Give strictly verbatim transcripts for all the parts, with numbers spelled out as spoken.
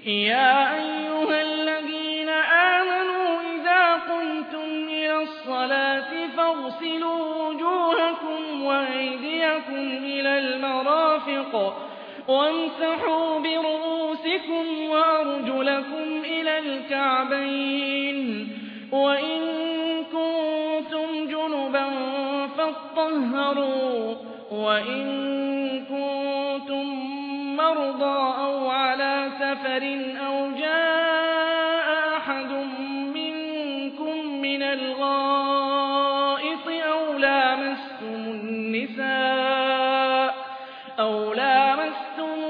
يَا أَيُّهَا الَّذِينَ آمَنُوا إِذَا قُمْتُمْ إِلَى الصَّلَاةِ فَاغْسِلُوا وُجُوهَكُمْ وَأَيْدِيَكُمْ إِلَى الْمَرَافِقِ وَامْسَحُوا بِرُءُوسِكُمْ وَأَرْجُلَكُمْ إِلَى الْكَعْبَيْنِ وَإِن كُنتُمْ جُنُبًا فَاطَّهَّرُوا وَإِن كُنتُم مَّرْضَىٰ أَوْ عَلَىٰ سَفَرٍ أَوْ جَاءَ أَحَدٌ مِّنكُم مِّنَ الْغَائِطِ أَوْ لَامَسْتُمُ النِّسَاءَ أَوْ لَامَسْتُمُ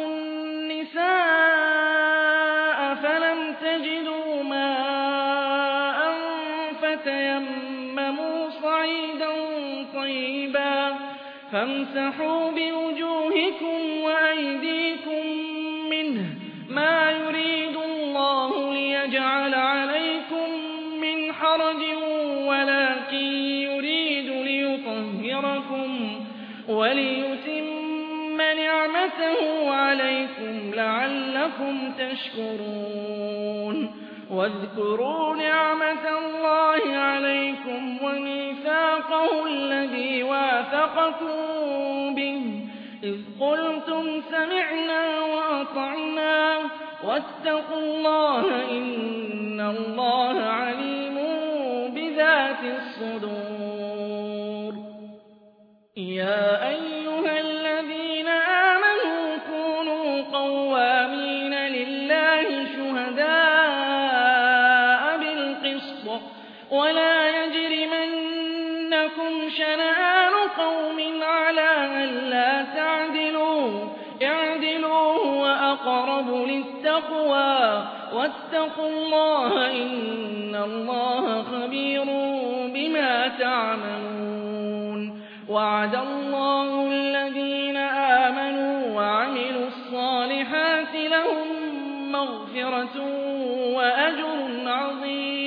النِّسَاءَ فَلَمْ تَجِدُوا مَاءً فَتَيَمَّمُوا صَعِيدًا طَيِّبًا فَامْسَحُوا بِوُجُوهِكُمْ وَأَيْدِيكُم مِّنْهُ ۚ مَا يُرِيدُ اللَّهُ لِيَجْعَلَ عَلَيْكُم مِّنْ حَرَجٍ وَلَٰكِن يُرِيدُ لِيُطَهِّرَكُمْ وَلِيُتِمَّ نِعْمَتَهُ عَلَيْكُمْ لَعَلَّكُمْ تَشْكُرُونَ وَاذْكُرُوا نِعْمَةَ اللَّهِ عَلَيْكُمْ وَمِيثَاقَهُ الَّذِي وَاثَقَكُم بِهِ إِذْ قُلْتُمْ سَمِعْنَا وَأَطَعْنَا وَاتَّقُوا اللَّهَ ۚ إِنَّ اللَّهَ عَلِيمٌ بِذَاتِ الصُّدُورِ يَا أَيُّهَا الَّذِينَ آمَنُوا كُونُوا قَوَّامِينَ لِلَّهِ شُهَدَاءَ بِالْقِسْطِ ۖ وَلَا يَجْرِمَنَّكُمْ شَنَآنُ قَوْمٍ عَلَىٰ أَلَّا تَعْدِلُوا ۚ اعْدِلُوا هُوَ أَقْرَبُ لِلتَّقْوَىٰ ۖ وَاتَّقُوا اللَّهَ ۚ إِنَّ اللَّهَ خَبِيرٌ بِمَا تَعْمَلُونَ وَعَدَ اللَّهُ الَّذِينَ آمَنُوا وَعَمِلُوا الصَّالِحَاتِ لَهُم مَّغْفِرَةٌ وَأَجْرٌ عَظِيمٌ